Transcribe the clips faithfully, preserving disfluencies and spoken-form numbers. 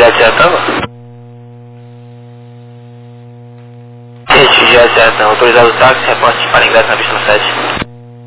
sete já estava? Gente, já certo, autorizado o táxi, reporte para ingresso na pista no sete.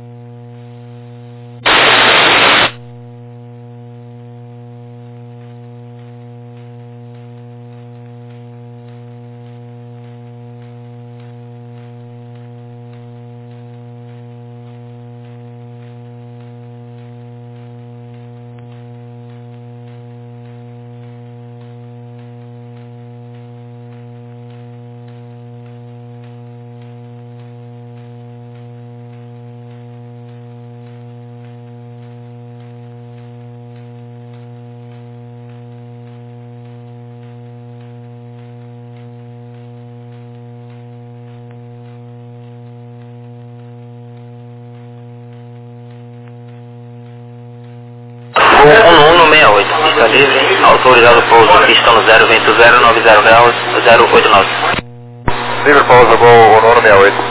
um um um seis oito, pista livre, autorizado pouso, pista no zero, vento zero nove zero graus, zero oito nove. Livre pouso, voo um um um seis oito.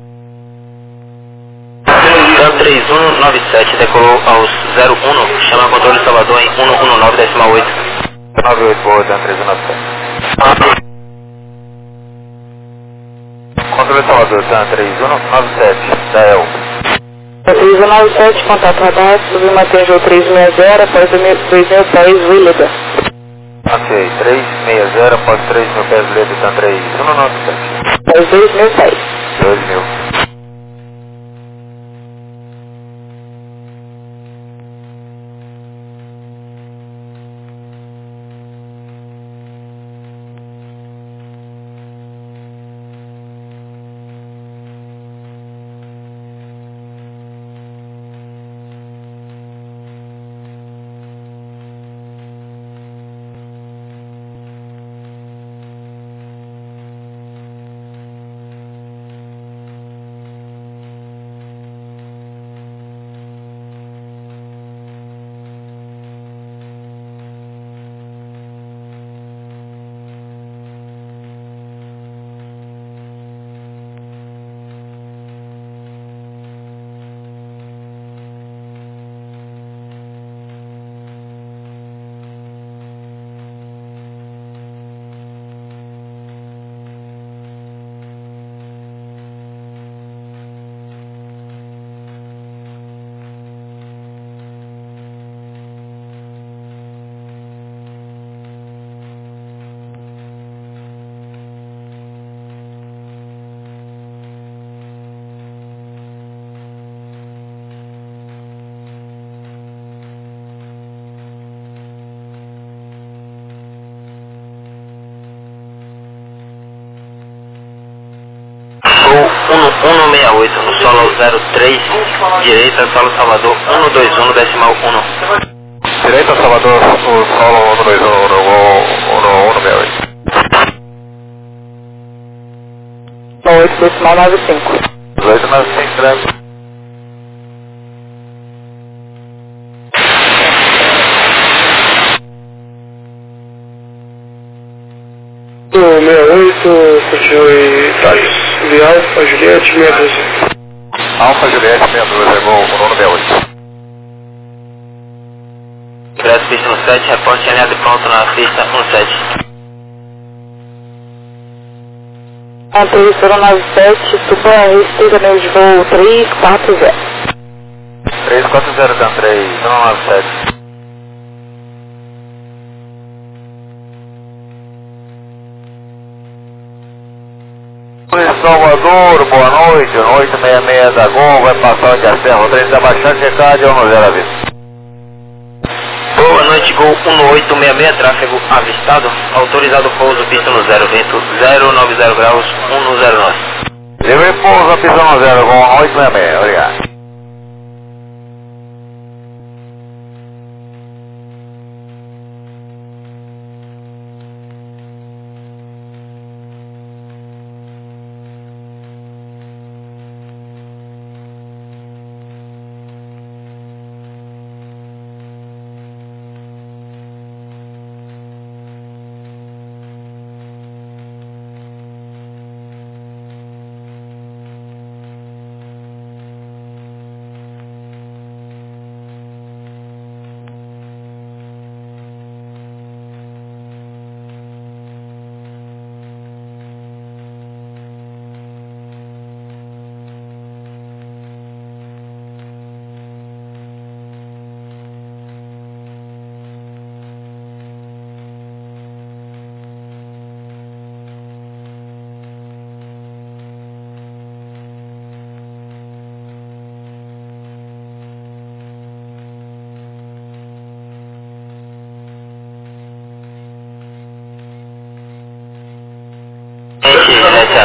TAM três um nove sete, decolou aos zero um, chama controle Salvador em um um nove decimal oito. nove oito, boa, TAM três um nove sete. Controle Salvador, TAM três um nove sete, da E L. três um nove sete, contato radar, submantejou três seis zero, após dois mil e dez, Willida. Ok, três seis zero, após três mil pés, Willida, TAM três um nove sete. Após dois mil e dez. dois mil. um um seis oito, no solo zero três, direita, solo Salvador um dois um decimal um. Direita, Salvador, o solo um dois um, um seis oito. oito decimal nove cinco. oito nove cinco, grande. seis oito, continue Thales, de Alfa, Juliette, seis doze. Alfa, Juliette, seis doze, voo um um seis oito. Ingresso pista no sete, reporte alinhado e pronto na pista no sete. Antes zero nove sete, suba restrita de voo três quatro zero. três quatro zero, TAM três um nove sete. Salvador, boa noite, oito seis seis da Gol, vai passar de Serra, o trem está baixando, checado, um zero a vista. Boa noite, Gol um oito seis seis, tráfego avistado, autorizado pouso, pista no zero, vento zero nove zero graus, um zero nove. Livre pouso, pista no zero, Gol oito seis seis, obrigado.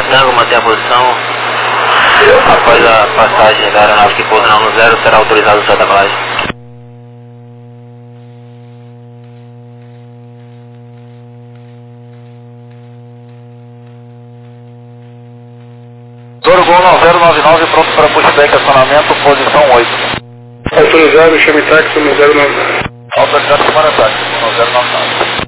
Tango, mantenha a posição. Após a passagem da aeronave que pousa no zero, será autorizado o céu da colagem. Toro Gol nove zero nove nove, pronto para pushback, acionamento, posição oito. Autorizado, chame táxi no zero nove nove. Autorizado, chamar táxi no zero nove nove.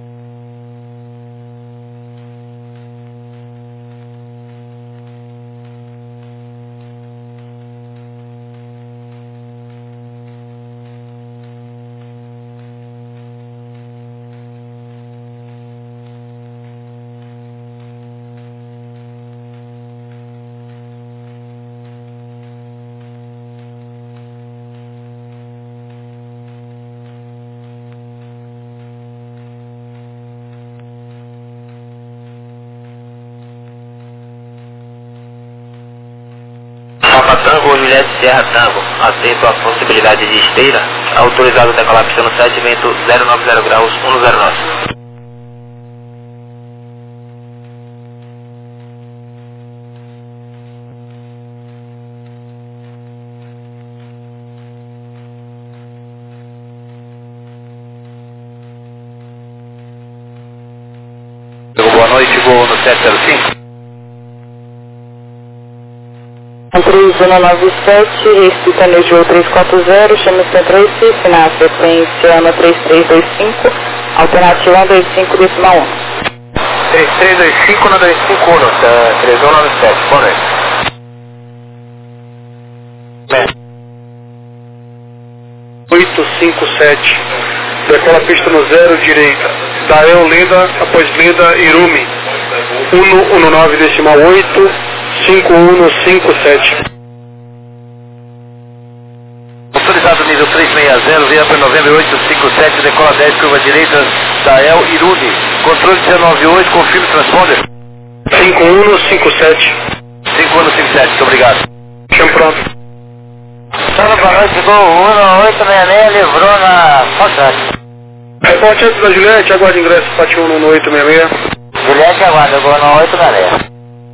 Papa Tango, Juliette Sierra Tango, atento à possibilidade de esteira, autorizado a decolar pistão sete, vento zero nove zero graus, um zero nove. Boa noite, voo no sete zero cinco. Zona nove sete, respeita no Joe três quatro zero, chama Centro Recife, na frequência ANA três três dois cinco, alternativa um dois cinco decimal um. três três dois cinco na dois cinco um, três um nove sete, boa noite. oito cinco sete, decola pista no zero, direita. Dael Lenda, após Lenda, Irumi. um um nove decimal oito, cinco um cinco sete. Autorizado nível trezentos e sessenta, via para novembro oito cinco sete, decola dez, curva direita, Dael Iruni. Controle dezenove oito, confirme transponder. cinco um cinco sete. cinco um cinco sete, muito obrigado. Chama pronto. Boa noite, gol um oito seis seis, livrou na Foxtrot. Reporte antes da Juliette, aguarde ingresso, Pati um no oito seis seis. Juliette aguarda, gol no oito seis seis.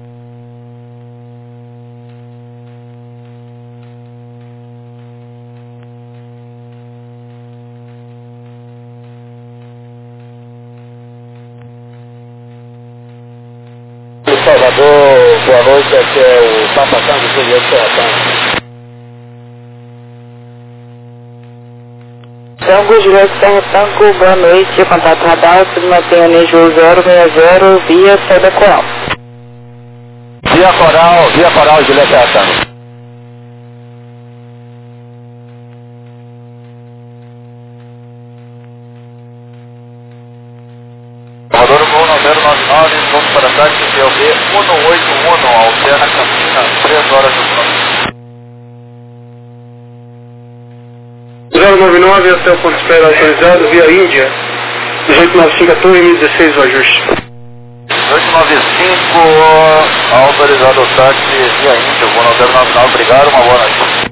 Salvador, boa noite, aqui é o Papa Tango, Juliette Serra Tango. Tango, Juliette Serra Tango, boa noite, contato radar, submantenha Nejo zero seis zero, via Seda Coral. Via Coral, via Coral, Juliette Serra Tango. Rodor Gol nove zero nove nove, vamos para táxi P L B um oito um, alterna Campinas, três horas do próximo. zero nove nove até o ponto de espera autorizado, via Índia. dezoito nove cinco a torre, M dezesseis o ajuste. dezoito nove cinco, autorizado o táxi via Índia, voo zero nove nove, obrigado, uma boa noite.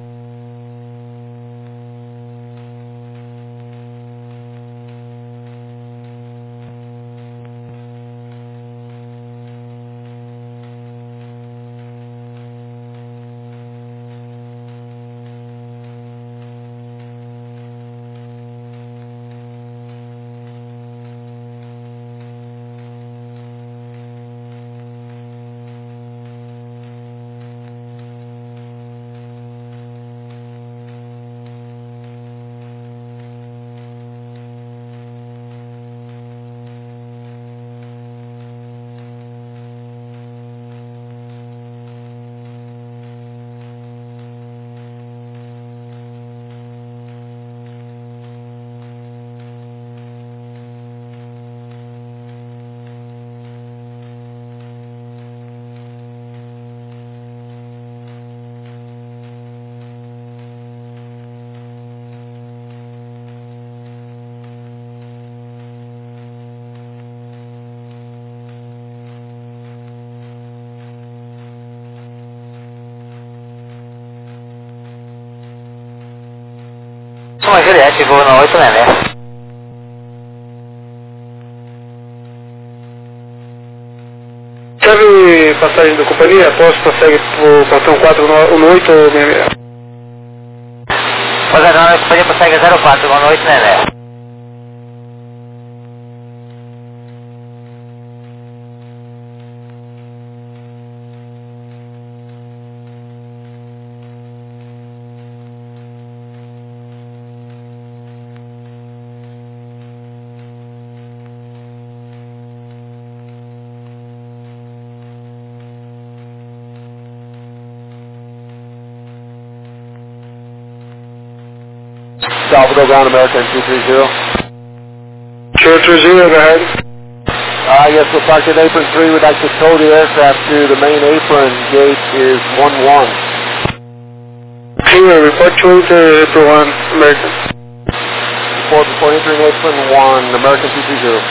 Uma Juliette, voo no oito seis seis. Serve passagem da companhia, após prossegue pro portão quatro no oito ou seis seis. Pois agora a companhia prossegue zero quatro, boa noite, né? Salvador Ground American two three zero. two three zero, go ahead. Uh, yes, we're parked in apron three. We'd like to tow the aircraft to the main apron. Gate is one one. Clear, report to the apron one, American. Report before entering apron one, American two three zero.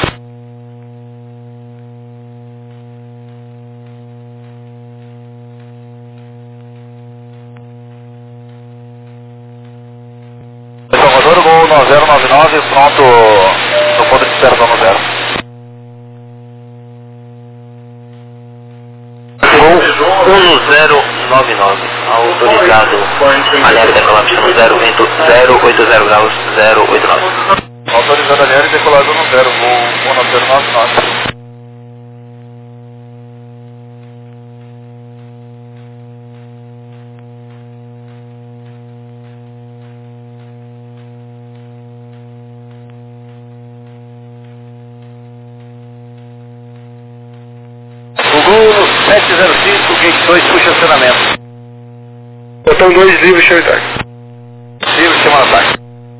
Salvador, gol nove zero nove nove, pronto no ponto de espera zona zero. Gol um zero nove nove, autorizado a leve decolar pista zero, vento zero oito zero graus, zero oito nove. Autorizado a leve decolar no zero, gol um nove zero nove nove. sete zero cinco, gate dois, puxa acionamento. Botão dois, livre, show e tarde. Livre, chama no ataque.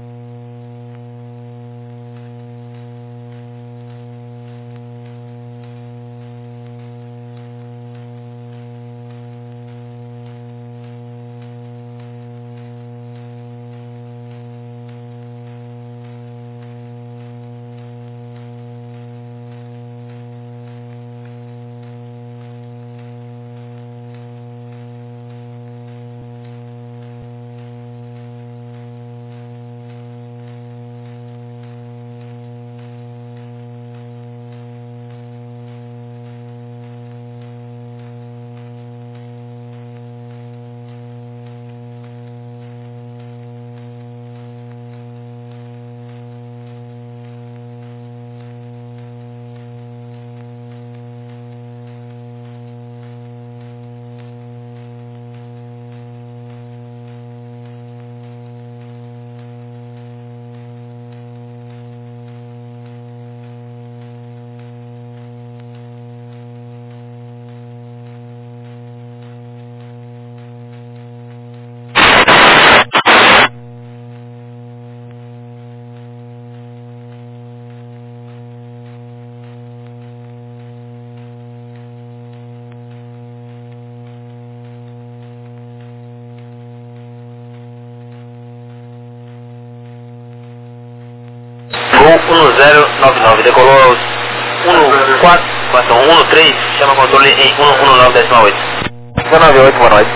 Gol um zero nove nove, decolou um quatro, quatro um três, chama controle em um um nove decimal oito. um nove oito, boa noite.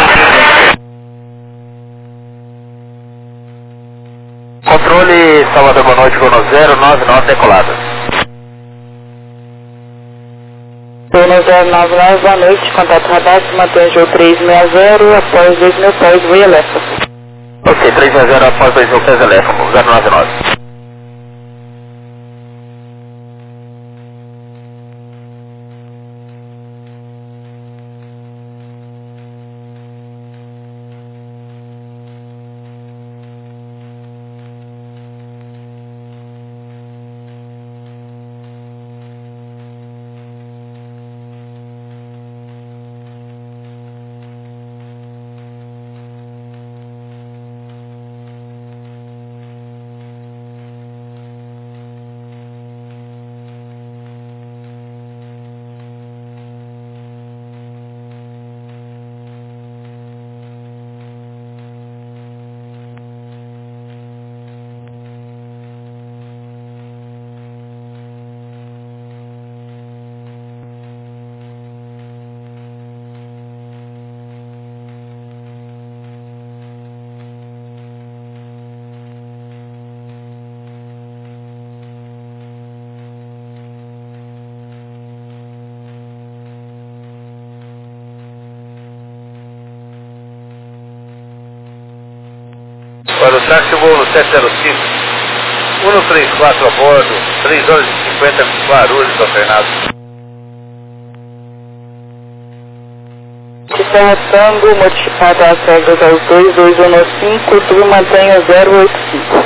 Controle Salvador, boa noite, gol zero nove nove, decolada. Gol zero nove nove, boa noite, contato radar, se mantém Gol três seis zero, após dois mil pés, Via Lefa. Ok, três seis zero após dois mil pés, Lefa, zero nove nove. táxi voo no sete zero cinco, cento e trinta e quatro a bordo, três horas e cinquenta, Guarulhos, alternado. Serra Tango, modificado as regras aos dois, dois um cinco, tu mantenha zero oito cinco.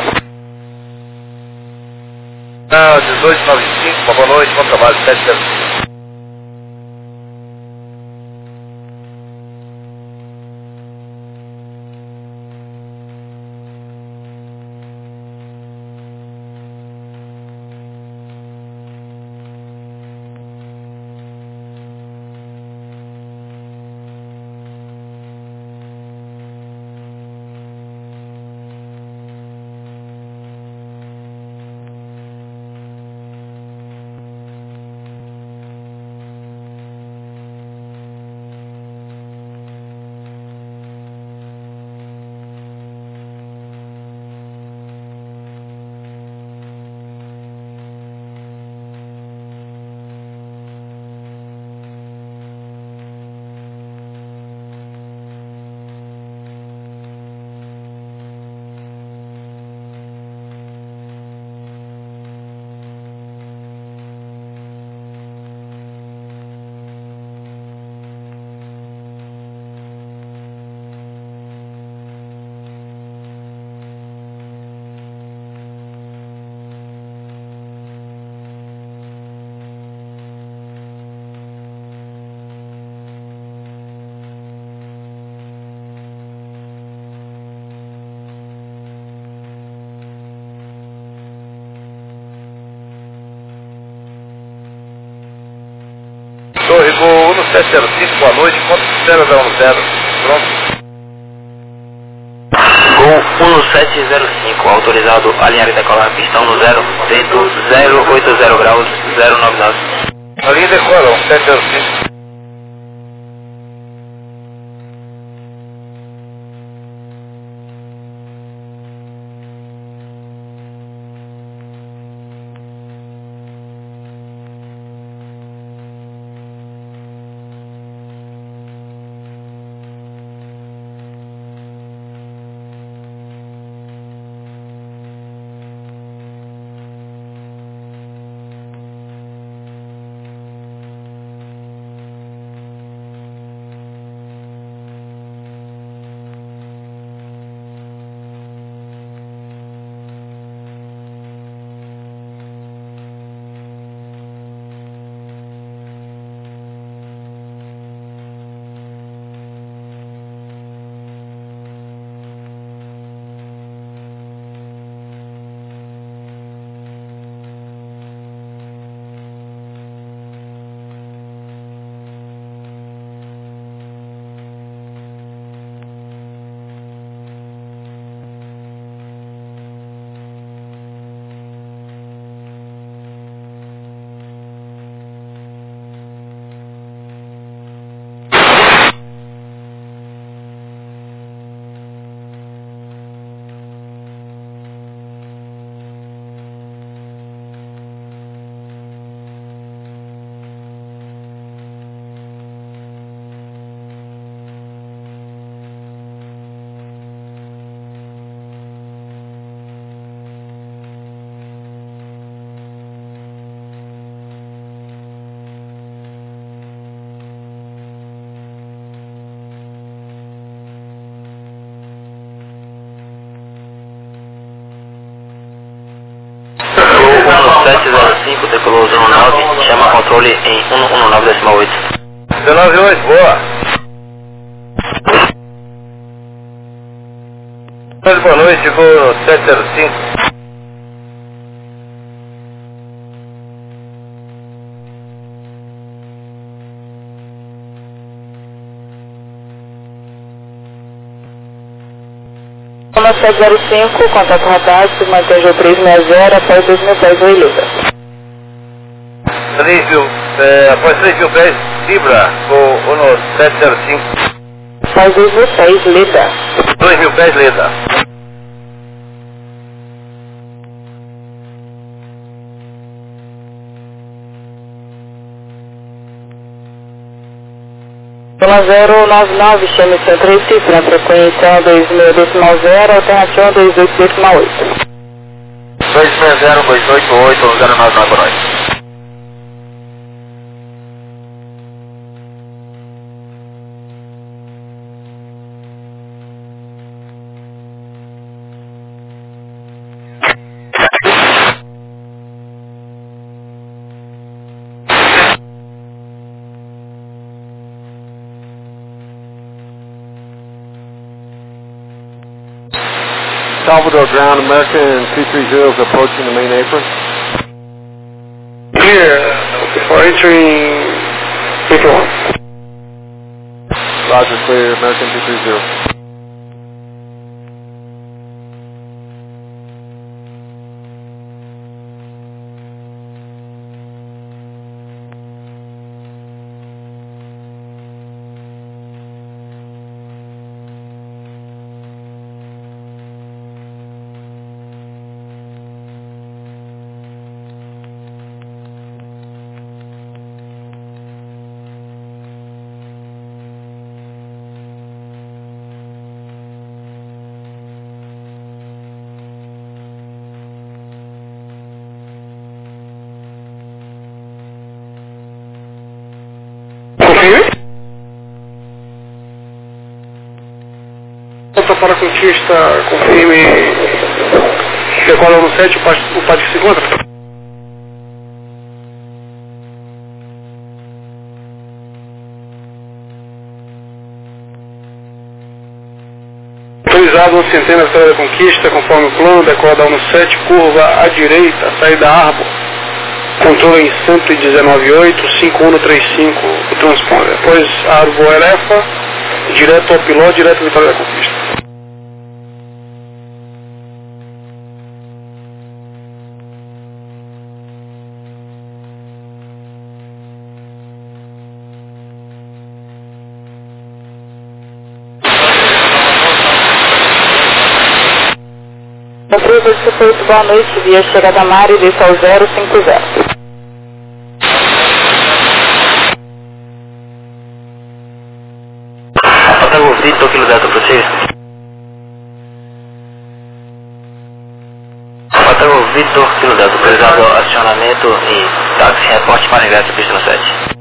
Ah, dezoito noventa e cinco, boa noite, bom trabalho, sete zero cinco. Torre Gol um sete zero cinco, boa noite, quanto espera da um zero, pronto. Gol um sete zero cinco, autorizado a alinhar e decolar pistão no zero, vento zero oito zero graus, zero nove nove. A linha decora, um sete zero cinco. sete zero cinco, decolou zero nove, chama controle em um um nove decimal oito. zero nove oito, boa. Boa noite, voo sete zero cinco. sete zero cinco, contato radar, mantenha o três seis zero após dois mil pés, oi Libra. três mil, é, após três mil pés, Libra, o Uno sete zero cinco. Após dois mil pés, Libra. dois mil pés, Libra. zero nove nove, chame cento e três cifras, na frequência dois mil decimal zero, alternativa dois oito decimal oito. dois seis zero, dois oito oito, zero nove nove nove. Salvador ground, American two three zero is approaching the main apron. Clear for entering apron one. Roger, clear, American two three zero. Volta para a contista, confirme decola no sete, o padre que se encontra. Autorizado uma centena na estrada da conquista, conforme o plano, decola da um sete, curva à direita, saída Arbor. Controle em cento e dezenove ponto oito, cinco um três cinco, o transponder. Depois Arbor Elefa, direto ao piloto, direto ao Vitória da Conquista. Controle oito, boa noite, via chegada Mari, desce ao zero cinco zero. Atago Vitor, Kilo Delta, proceed. Atago Vitor, Kilo Delta, autorizado acionamento e táxi, reporte para ingresso, pista no sete.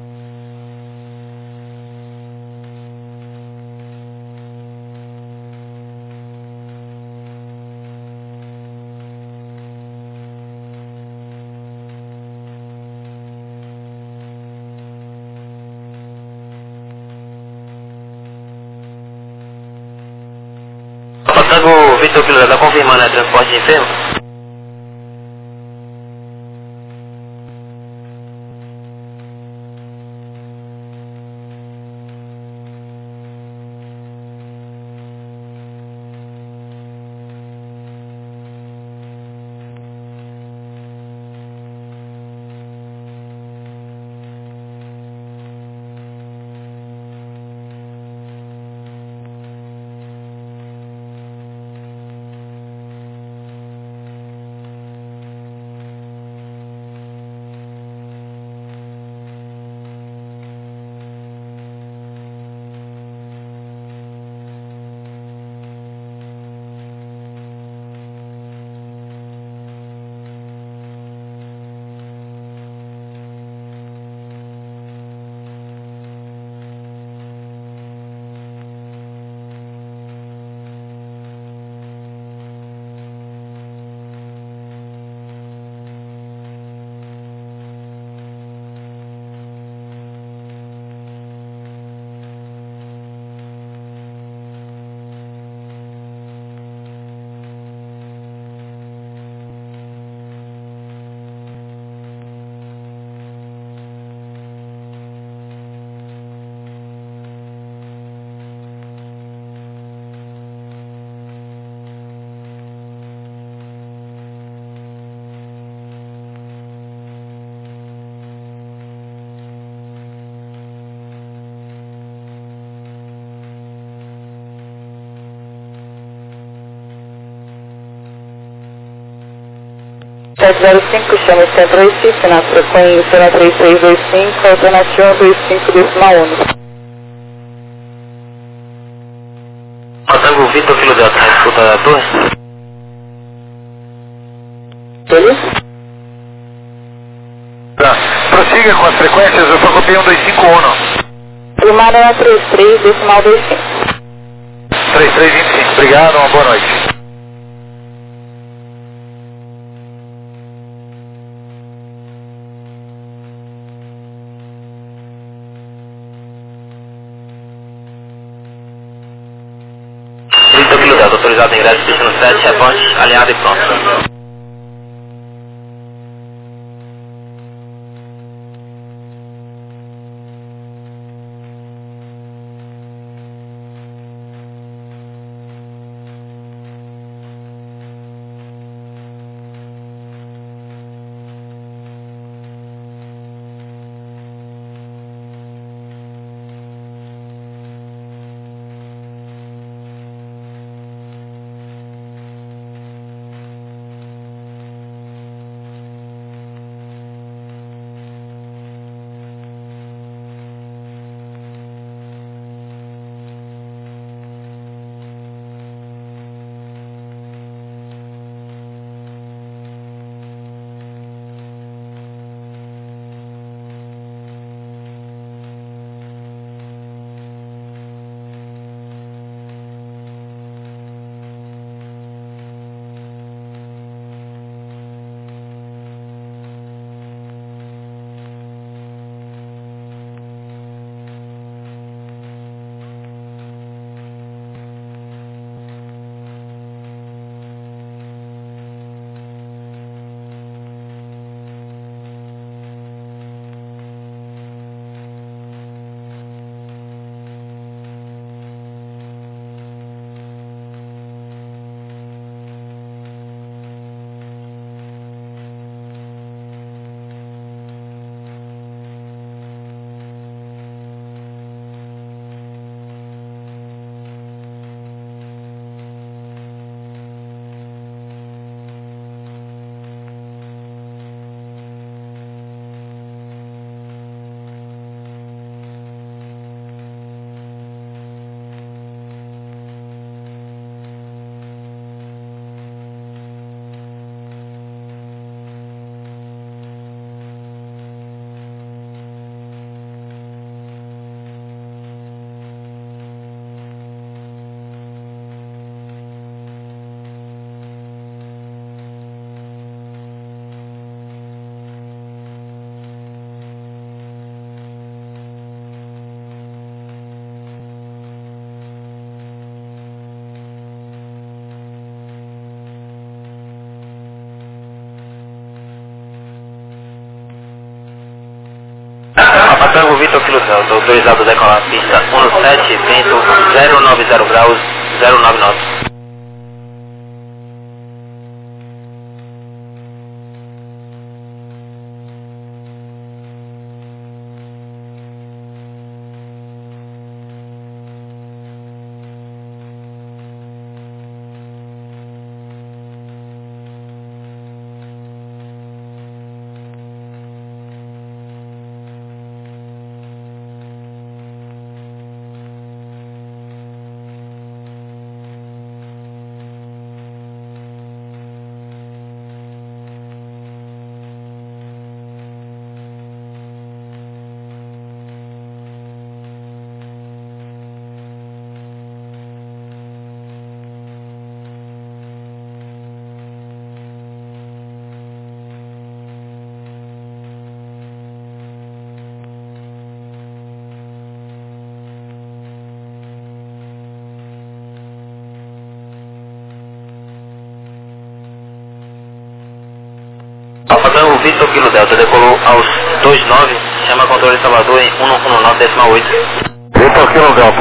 Atago Vitor, Kilo Delta, confirmando, é transporte de enfermo? sete zero cinco, chama Centro Recife, na frequência três três dois cinco, alternativa dois cinco decimal um. Vitor Kilo Delta na escuta da torre. Beleza? Tá. Prossiga com as frequências, eu só copiei um dois cinco um. Primária é trinta e três, decimal vinte e cinco. trinta e três vinte e cinco, obrigado, uma boa noite. Vitor Kilo Delta, autorizado ingresso, pista no sete, reponte, alinhado e pronto. Tango Vitor Kilo Delta, autorizado a decolar a pista um sete, vento zero nove zero graus, zero nove nove. Tango Vitor Kilo Delta decolou aos dois nove, chama controle Salvador em um um nove decimal oito. Vitor Kilo Delta.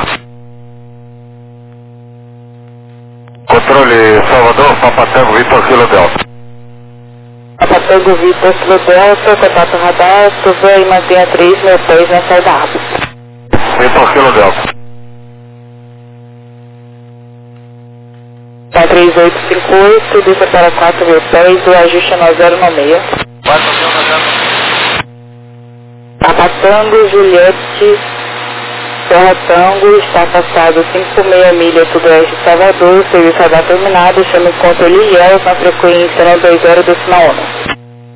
Controle Salvador, Papa Tango Vitor Kilo Delta. Papa Tango Vitor Kilo Delta, contato radar, suba e mantenha três mil pés na saída rápida. Vitor Kilo Delta. Tá três oito cinco oito, desça para quatro mil pés, o ajuste é nove zero nove seis. Papa Tango, Juliette, Serra Tango, está afastado cinco vírgula seis milhas sudoeste de Salvador, serviço radar terminado, chama em conta Eliel, na frequência nove dois zero decimal um.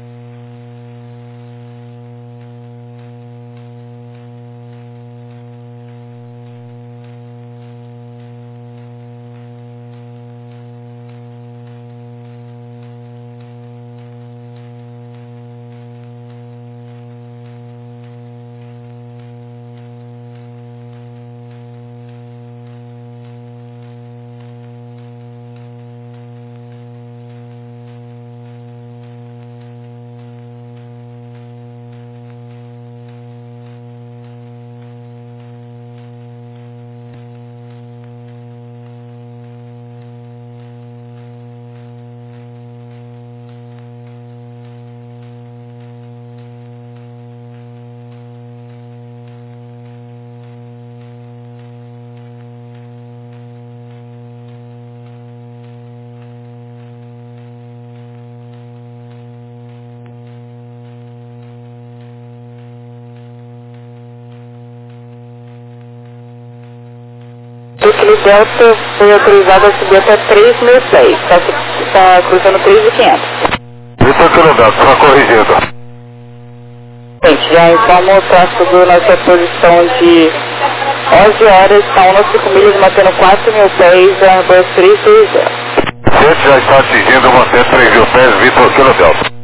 O Delta foi autorizado a subir até três mil pés, está tá cruzando três mil e quinhentos. Vitor Kilo Delta, só corrigindo. Gente, já informo o tráfego na sua posição de onze horas, está um cinco milhas, mantendo quatro mil pés, Airbus trezentos e trinta. Gente, já está atingindo você três mil pés, Vitor Kilo Delta.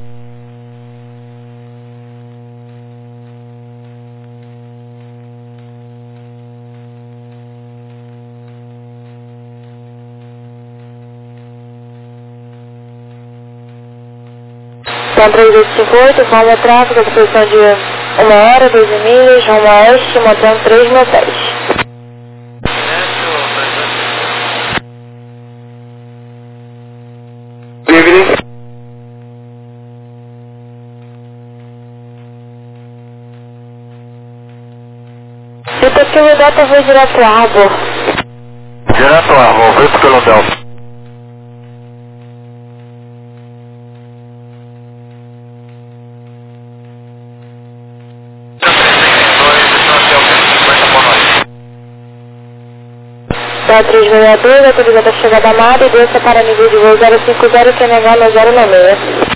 São três oito cinco oito, forma tráfego, a posição de uma hora, doze milhas, rumo a oeste, mantendo três mil pés. Evening. Vitor Kilo Delta foi direto ao Arbor. Direto ao Arbor, Vitor Kilo Delta. três seis dois, autorizada a chegada a Mara e desça para nível de voo zero cinco zero, que é negar no zero nove seis.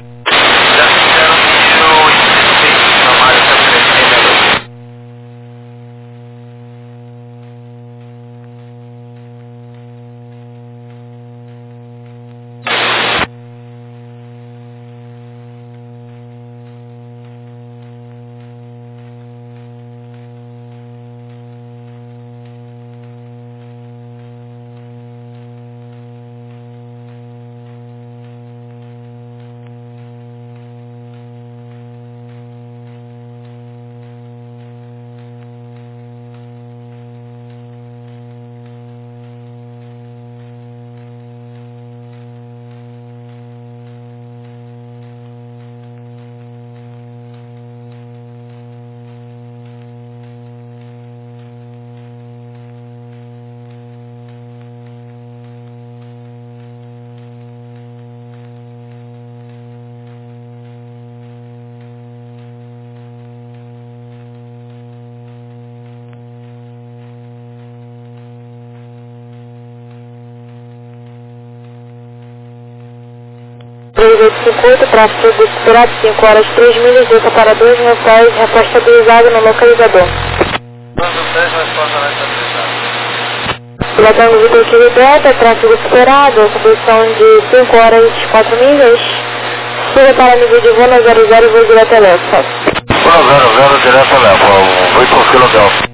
três oito cinco oito, tráfego esperado cinco horas três milhas, desça para dois mil pés, resposta estabilizada no localizador. dois mil pés, resposta na estabilizada. Pilotando Vitor Kilo Delta, tráfego esperado, posição de cinco horas quatro milhas, siga para nível de voo na zero zero e voo direto a Lefa. zero zero, direto a Lefa, Vitor Kilo Delta.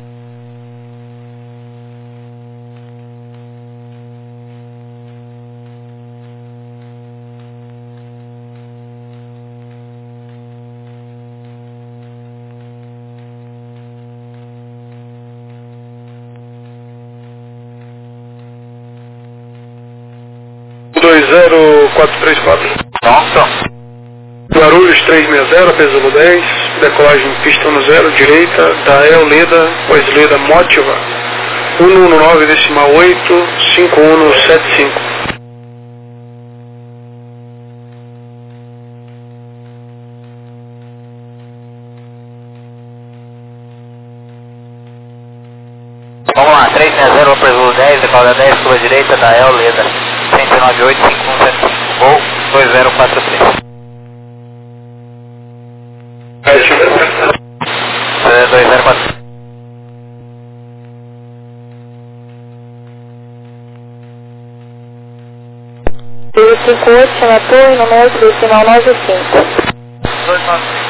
dois zero quatro três quatro. Nossa. Guarulhos três seis zero, Pesulo dez, decolagem pista um zero, direita, Dael Leda, pós Leda Motiva, um um nove decimal oito, cinco um sete cinco. três seis zero, Lopes Voo dez, decola dez, curva direita, da El Leda, cento e nove oito cinco um sete cinco, voo dois zero quatro três. É, dois zero quatro três. três cinco oito, chama a torre, número decimal nove cinco. dois nove cinco.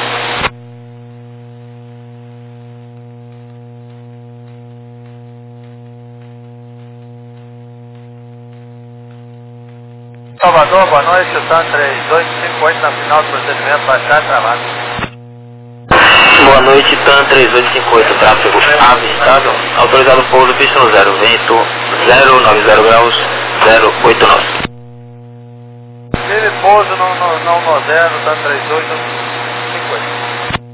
Salvador, boa noite, o TAM três dois cinco oito na final do procedimento, baixar travado. Boa noite, TAM três oito cinco oito, tráfego avistado, autorizado pouso, pista no zero, vento zero nove zero graus, zero oito nove. Ele pouso não, não, não no zero, TAM três oito cinco oito.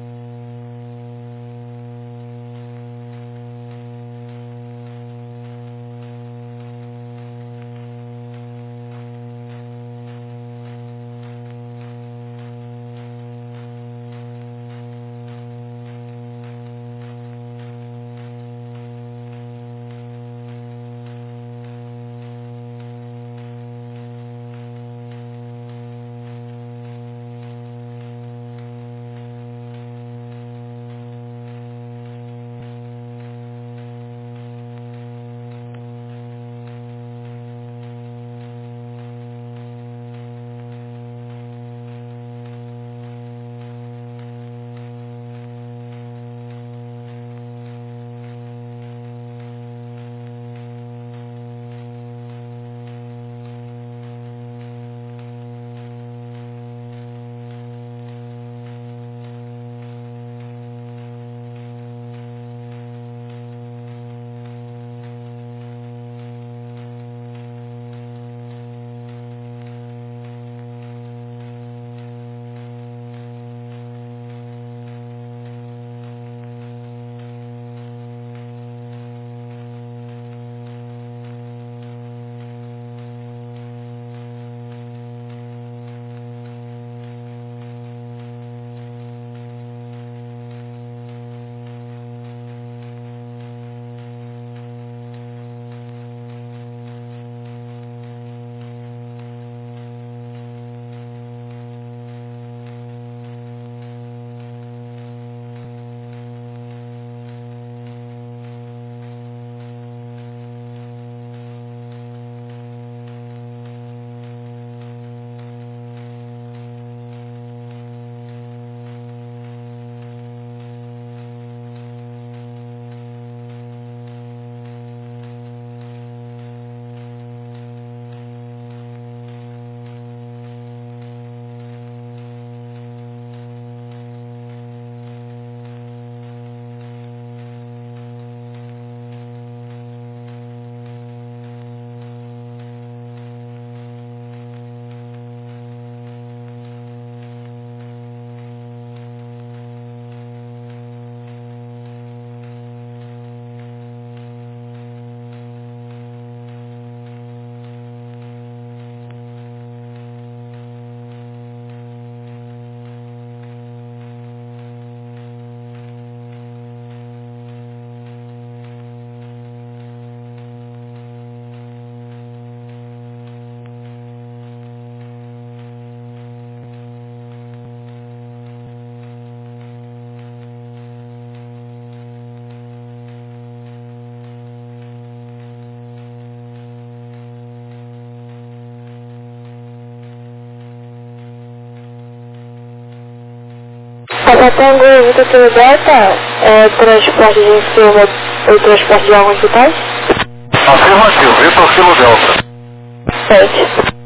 Papa Tango, Vitor Kilo Delta, é, transporte de ensino ou transporte de órgãos vitais? Afirmativo, Vitor Kilo Delta. sete.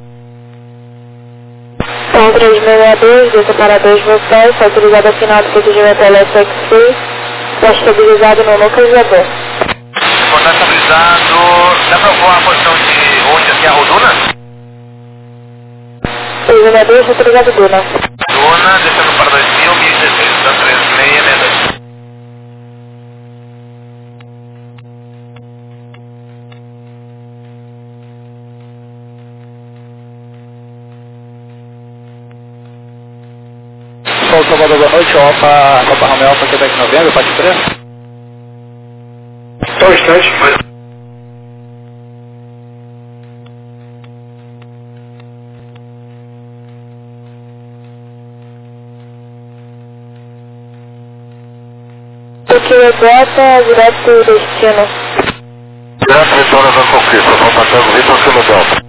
Então, três seis seis dois, desça para dois vocês, foi utilizado a final do procedimento elétrico X-Free, está estabilizado no localizador. Quando está estabilizado, dá para voar a posição de onde aqui é a Roduna? três seis seis dois, utilizado Duna. Duna, descendo para dois mil, mil e dezesseis, então três seis seis dois. Sol Salvador, boa noite, Alfa, Alfa Romeo, Alfa Quebec novembro, parte três. Só um instante. Kilo Delta, direto do destino. Direto retorno da conquista, Papa Tango Vitor Kilo Delta.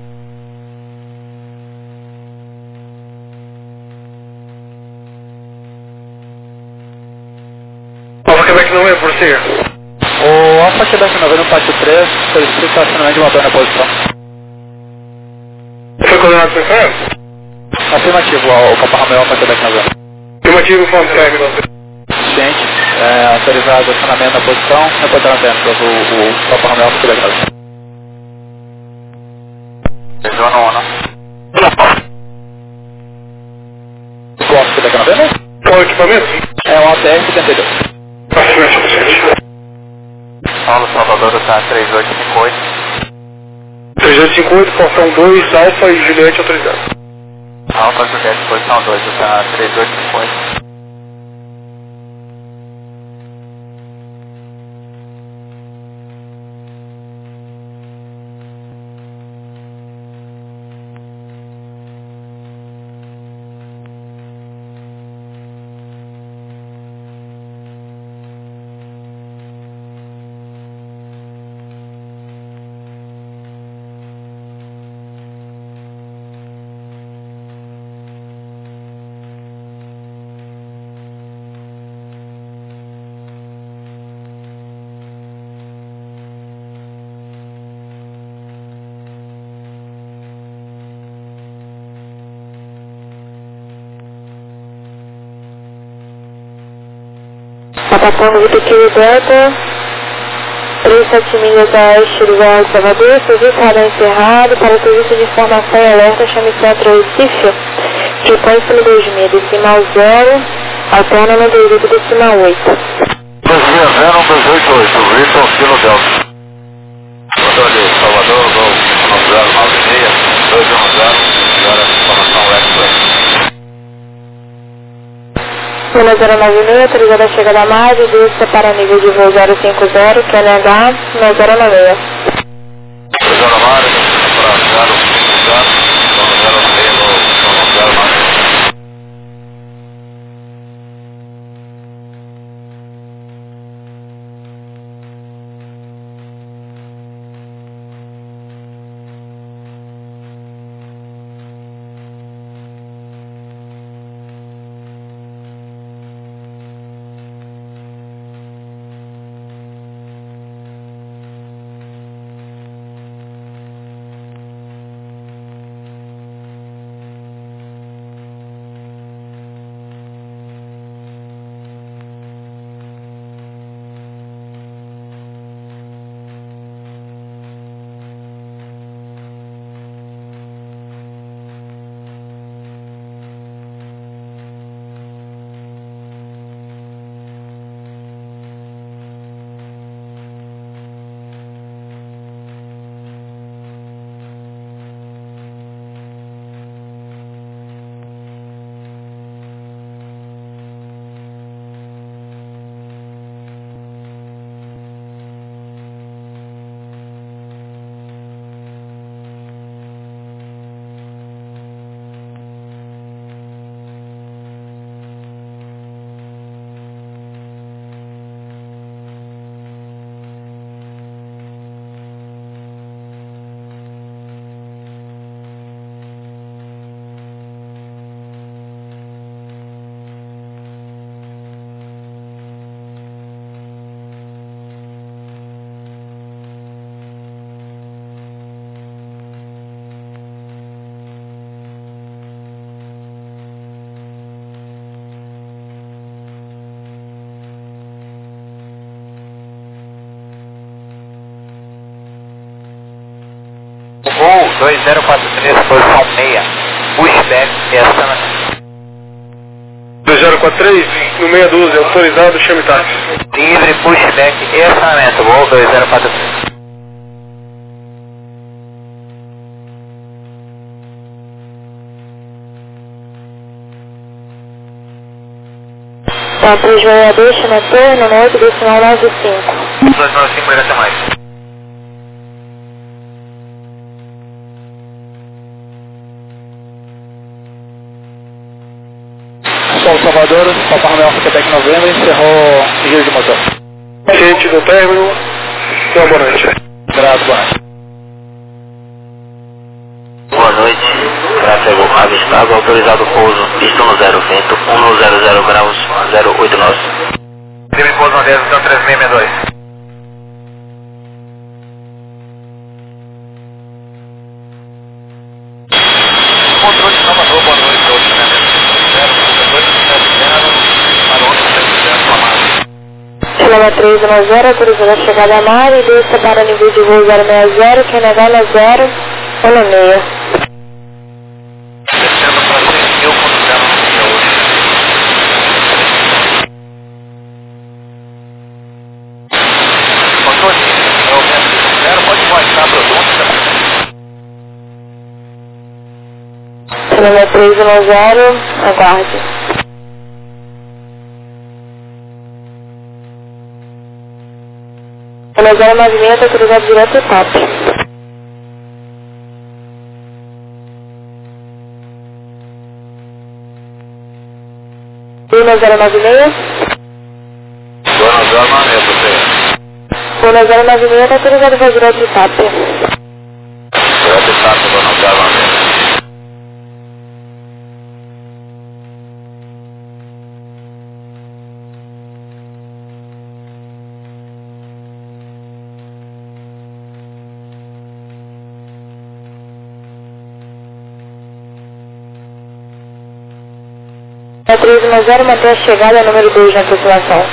Alfa Quebec não é, prossiga. O Alfa Quebec nove no pátio três, solicita estacionamento de motor na posição. Foi coordenado para Israel? Afirmativo, o Papa Romeo Alfa Quebec nove. Afirmativo, Fontaine. Ciente, é, autorizado acionamento na posição, reportar a antena, o, o Papa Romeo Alfa Quebec nove. Zona um, não? O Alfa Quebec nove, né? Qual é o equipamento? É um A T R setenta e dois. Paulo Salvador, tá três oito cinco oito. três oito cinco oito, portão dois, Alfa e Juliette autorizado. Alfa Juliette, posição dois, tá três oito cinco oito. Papa Tango Vitor Kilo Delta, três sete milhas a oeste do Vale de Salvador, serviço radar encerrado, para o serviço de informação e alerta, chame Centro Recife, frequência no dois mil, decimal zero, alterna no derivo decimal oito. dois seis zero um dois oito oito, Vitor Kilo Delta. Motor de Salvador, Gol um zero nove seis, dois um zero, agora informação Express. Lima zero nove seis, autorizada a chegada a mais, desça para nível de voo zero cinco zero, Q N H zero zero nove seis. Zona Mare, para zero cinco zero, zona zero seis, zona zero nove seis. Gol dois zero quatro três, posição seis, pushback, estacionamento. dois zero quatro três, no meia dúzia, autorizado, chame táxi. Livre, pushback, estacionamento, Gol dois zero quatro três. Tá, três meia dois, chame torno, no oito decimal nove cinco. dois nove cinco, merece mais. Sol Salvador, Papa Romeo Alfa Quebec novembro, encerrou giro de motor. Ciente do término. Uma boa noite. Graças, boa noite. Boa noite, tráfego avistado, autorizado pouso, pista no zero, vento um zero zero graus, zero oito nós. Livre pouso no dez, então três seis seis dois. Controle de Salvador, boa noite, hoje na zero dois sete zero, para outro sete zero, Amaro. Quilômetro três um zero, autorizando a chegada a mar e desça para nível de voo zero seis zero, quem navegar na zero, um seis. Descendo para seis mil, ponto zero no hoje. Controle, é o vento zero, pode baixar a produção. Quilômetro três um zero, aguarde. um zero nove seis, autorizado direto e top. um zero nove seis. Dona Zona, é você. um zero nove seis, autorizado para direto e top. Direto e tato, Dona Zona. três um zero, mantém a chegada número dois na tripulação.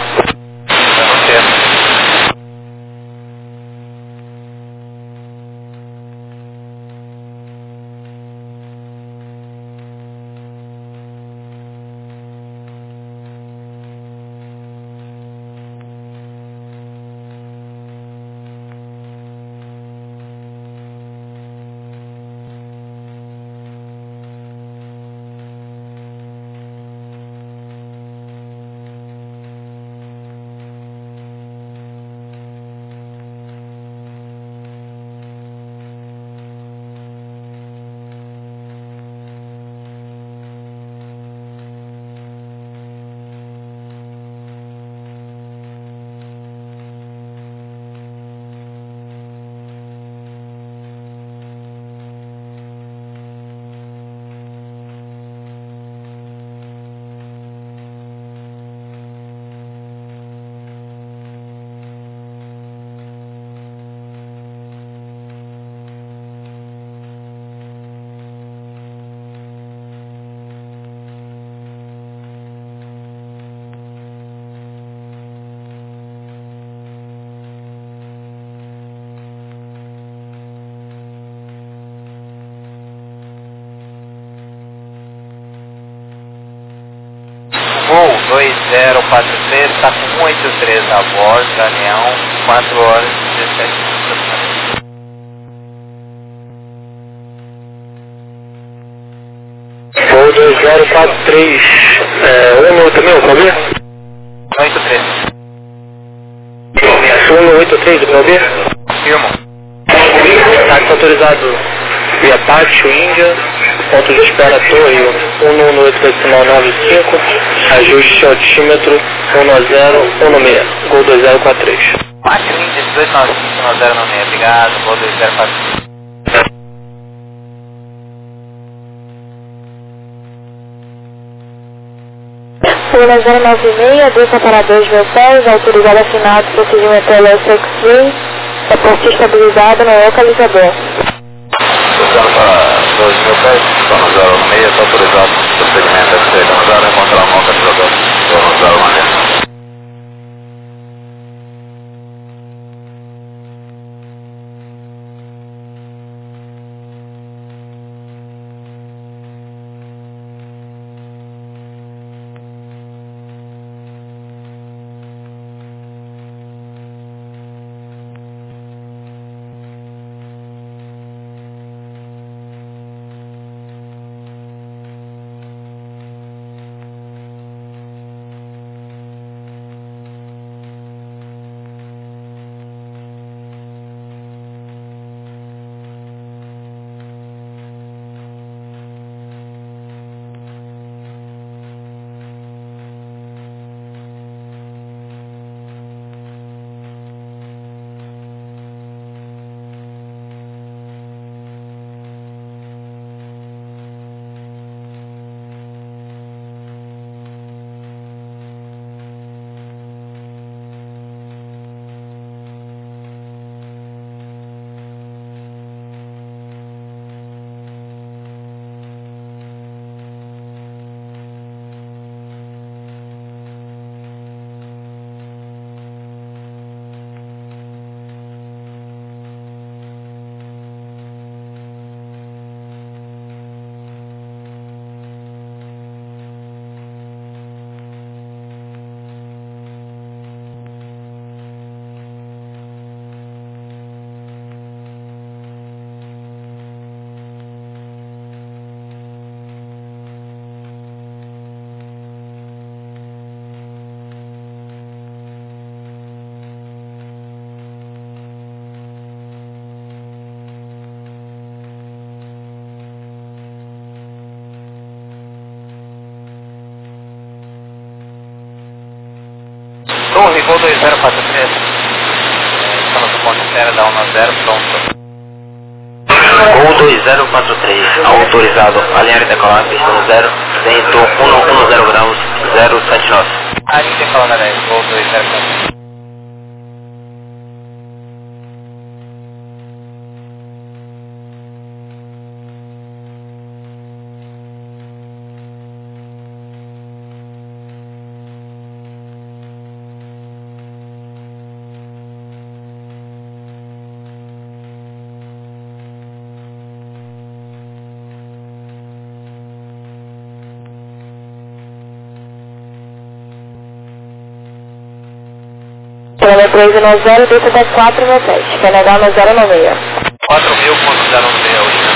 Voo dois zero quatro três, está com um oito três a bordo, Galeão, quatro horas e dezessete minutos. Voo dois zero quatro três, é, um oito mil, pode ver? oito três. um oito três, pode ver? Firmo. Táxi autorizado via Pátio, Índia, ponto de espera Torre um um oito decimal nove cinco, ajuste altímetro um zero um seis, Gol dois zero quatro três. Pátio, Índia, dois nove cinco um zero seis, obrigado, Gol dois zero quatro três. um zero nove seis, desça para dois mil pés, autorizado afinado, procedimento L S X-Ray, reporte estabilizado no localizador. Descendo para dois mil pés, Dona zero seis, está autorizado o segmento F C, Dona zero, encontrar um localizador, Dona zero seis. Gol dois zero quatro três. Estamos no ponto zero da um a zero, pronto. Gol dois zero quatro três, autorizado alinhar e decolar, pista no zero, vento um zero graus, zero sete nove. Alinha e decolar na dez, gol dois zero quatro três. Quilômetro três nove zero, D C quatro no teste, Canadá no zero nove seis. quatro mil ponto zero nove seis hoje.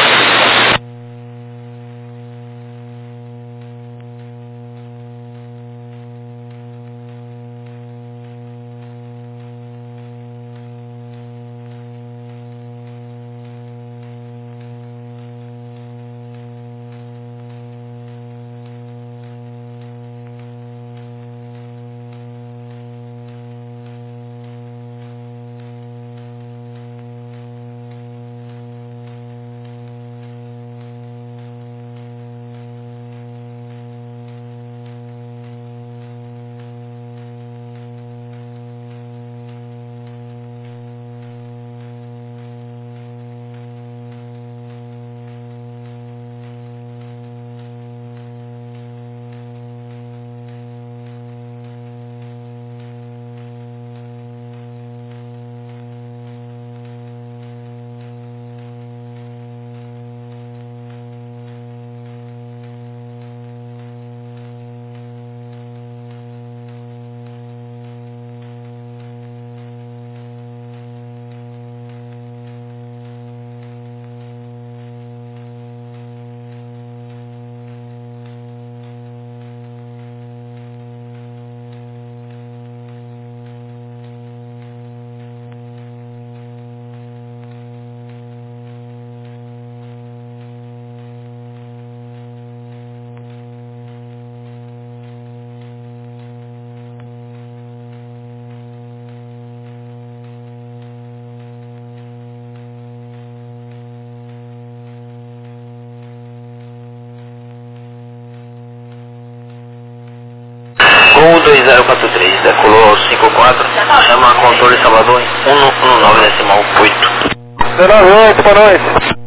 Gol dois zero quatro três, decolou cinco quatro, chama controle Salvador em cento e dezesseis decimal oito. dezenove oito, boa noite.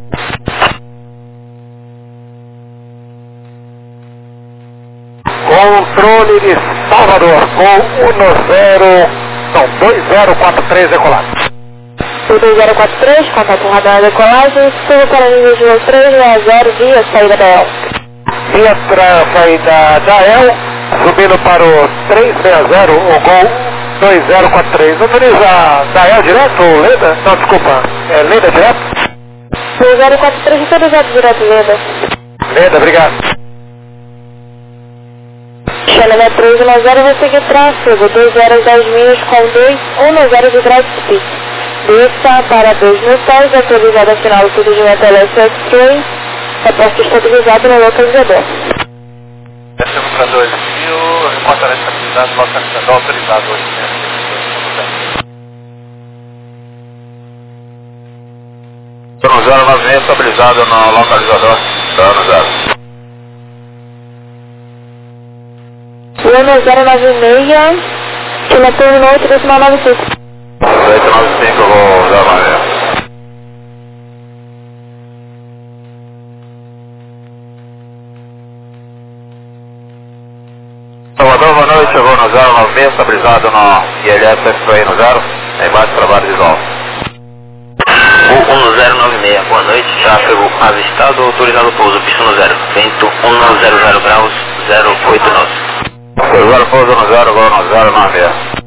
Controle de Salvador, gol um zero, não, dois zero quatro três decolado. dois zero quatro três, contato radar decolagem, suba para nível de três seis zero via saída da E L. Via tra saída da E L, subindo para o três seis zero, o gol dois zero quatro três. Autoriza da E L direto, Leda? Não, desculpa, é Leda direto? dois zero quatro três, autorizado direto, Leda. Leda, obrigado. Xanana três nove zero, vai seguir tráfego, dois zero dez milhas com dois um zero de drive speed. Desça para dois mil pés, autorizado a final do procedimento L S S-Train, reposto estabilizado no localizador. Descemos para dois mil, reportar a estabilidade do localizador autorizado hoje, né? Zero zero nove seis estabilizado no localizador. Zero zero. um zero nove seis, quilômetro oito decimal nove cinco. oito nove cinco, vou zero nove seis. Salvador, boa noite, eu vou no zero nove seis, estabilizado no I L S X-Ray no zero, embaixo trabalho de novo. O um zero nove seis, boa noite, tráfego avistado, autorizado pouso, pista no zero, vento um zero zero graus, zero oito nove. zero pouso no zero, vou no zero nove seis.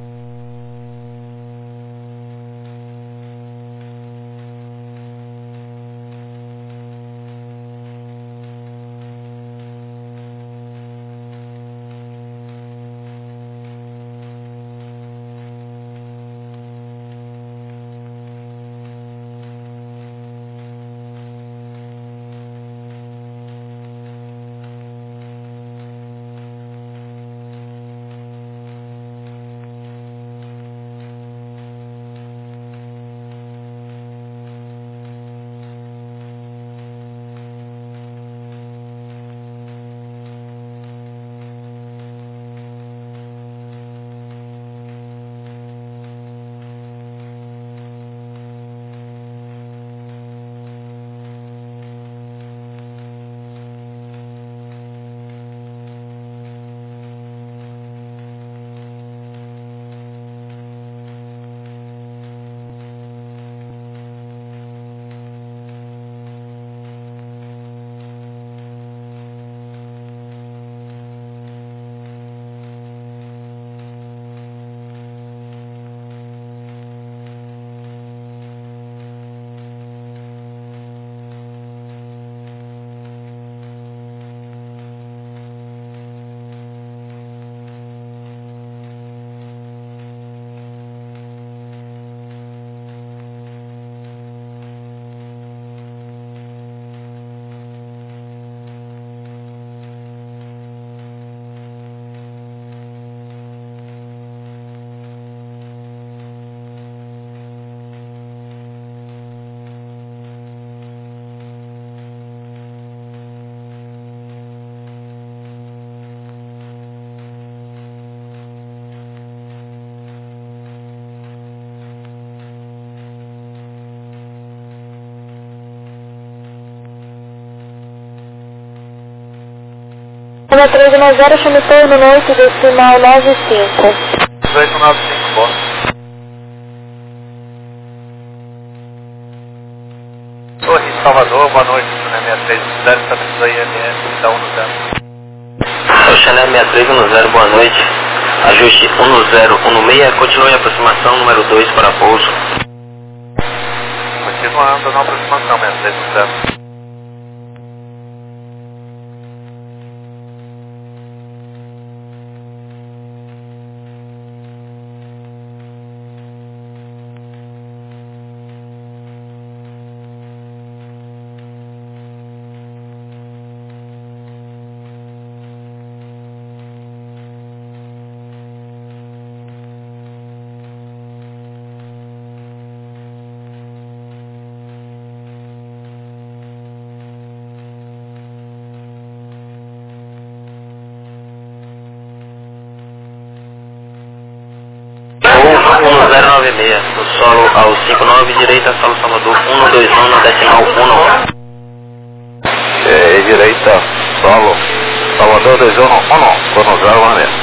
Uma três um zero, chame turno no oito decimal nove cinco. oito nove cinco, bom. Torre Salvador, boa noite, Chané seis três um zero, está precisando aí, M S, da um no zero. O Chané seis três um zero, boa noite. Ajuste um zero um seis, continue a aproximação número dois para pouso. Continuando na aproximação, seis três um zero. um zero nove seis, do solo ao cinco nove, direita, solo Salvador um dois um, decimal um. É, direita, solo, Salvador dois um, um, um, zero um,